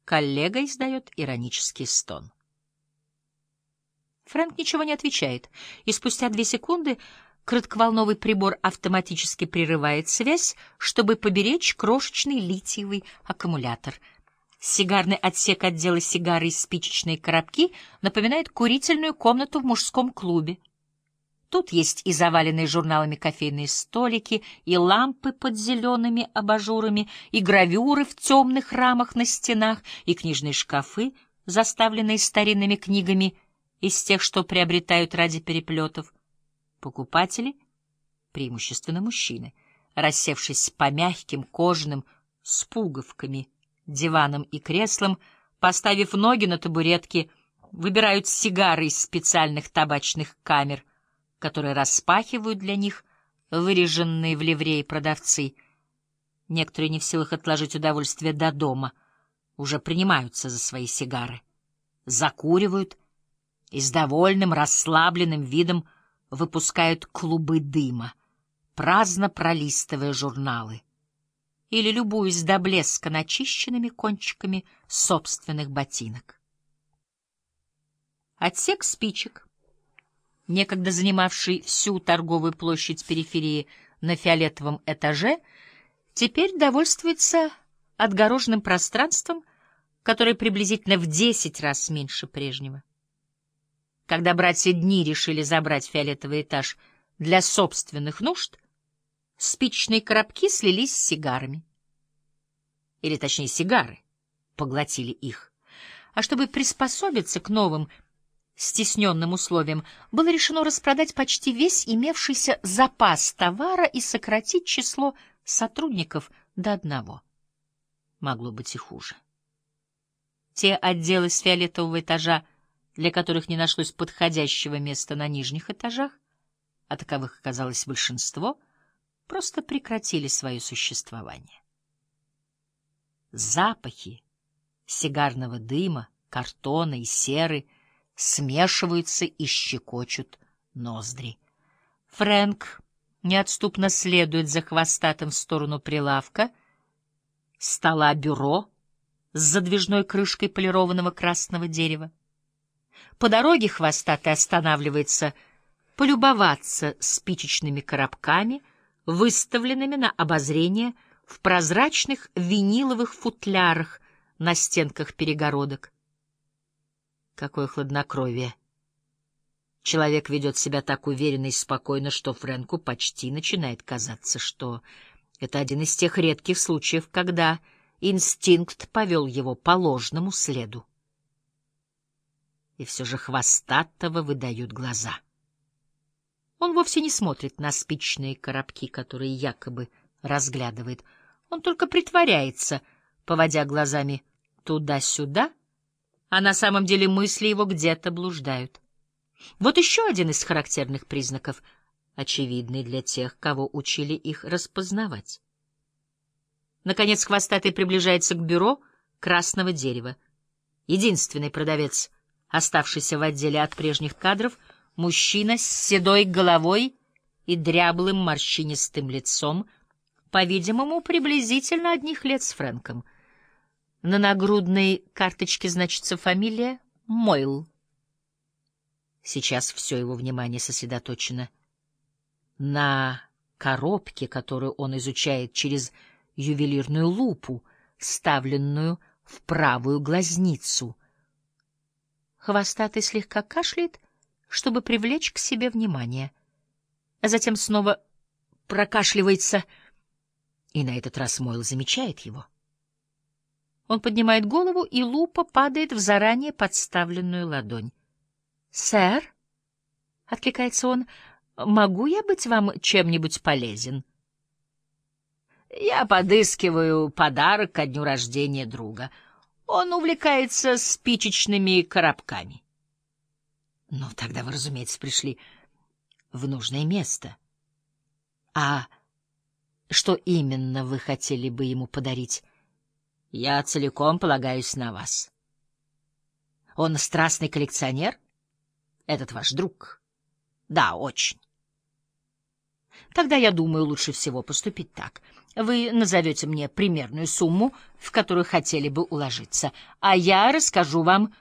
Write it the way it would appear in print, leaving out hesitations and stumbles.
Коллега издает иронический стон. Фрэнк ничего не отвечает, и спустя 2 секунды коротковолновый прибор автоматически прерывает связь, чтобы поберечь крошечный литиевый аккумулятор. Сигарный отсек отдела сигары и спичечные коробки напоминает курительную комнату в мужском клубе. Тут есть и заваленные журналами кофейные столики, и лампы под зелеными абажурами, и гравюры в темных рамах на стенах, и книжные шкафы, заставленные старинными книгами из тех, что приобретают ради переплетов. Покупатели, преимущественно мужчины, рассевшись по мягким кожаным с пуговками диванам и креслам, поставив ноги на табуретки, выбирают сигары из специальных табачных камер, которые распахивают для них выреженные в ливреи продавцы. Некоторые, не в силах отложить удовольствие до дома, уже принимаются за свои сигары, закуривают и с довольным, расслабленным видом выпускают клубы дыма, праздно пролистывая журналы или любуясь до блеска начищенными кончиками собственных ботинок. Отсек спичек, некогда занимавший всю торговую площадь периферии на фиолетовом этаже, теперь довольствуется отгороженным пространством, которое приблизительно в 10 раз меньше прежнего. Когда братья Дни решили забрать фиолетовый этаж для собственных нужд, спичечные коробки слились с сигарами. Или, точнее, сигары поглотили их. А чтобы приспособиться к новым стесненным условиям, было решено распродать почти весь имевшийся запас товара и сократить число сотрудников до 1. Могло быть и хуже. Те отделы с фиолетового этажа, для которых не нашлось подходящего места на нижних этажах, а таковых оказалось большинство, просто прекратили свое существование. Запахи сигарного дыма, картона и серы смешиваются и щекочут ноздри. Фрэнк неотступно следует за хвостатым в сторону прилавка, стола бюро с задвижной крышкой полированного красного дерева. По дороге хвостатый останавливается полюбоваться спичечными коробками, выставленными на обозрение в прозрачных виниловых футлярах на стенках перегородок. Какое хладнокровие! Человек ведет себя так уверенно и спокойно, что Фрэнку почти начинает казаться, что это один из тех редких случаев, когда инстинкт повел его по ложному следу. И все же хвостатого выдают глаза. Он вовсе не смотрит на спичечные коробки, которые якобы разглядывает. Он только притворяется, поводя глазами туда-сюда, а на самом деле мысли его где-то блуждают. Вот еще один из характерных признаков, очевидный для тех, кого учили их распознавать. Наконец хвостатый приближается к бюро красного дерева. Единственный продавец, оставшийся в отделе от прежних кадров, мужчина с седой головой и дряблым морщинистым лицом, по-видимому, приблизительно одних лет с Фрэнком. На нагрудной карточке значится фамилия Мойл. Сейчас все его внимание сосредоточено на коробке, которую он изучает через ювелирную лупу, вставленную в правую глазницу. Хвостатый слегка кашляет, чтобы привлечь к себе внимание, а затем снова прокашливается, и на этот раз Мойл замечает его. Он поднимает голову, и лупа падает в заранее подставленную ладонь. «Сэр», — откликается он, — «могу я быть вам чем-нибудь полезен?» «Я подыскиваю подарок ко дню рождения друга. Он увлекается спичечными коробками». «Ну, тогда вы, разумеется, пришли в нужное место. А что именно вы хотели бы ему подарить?» «Я целиком полагаюсь на вас». «Он страстный коллекционер? Этот ваш друг?» «Да, очень». «Тогда, я думаю, лучше всего поступить так. Вы назовете мне примерную сумму, в которую хотели бы уложиться, а я расскажу вам,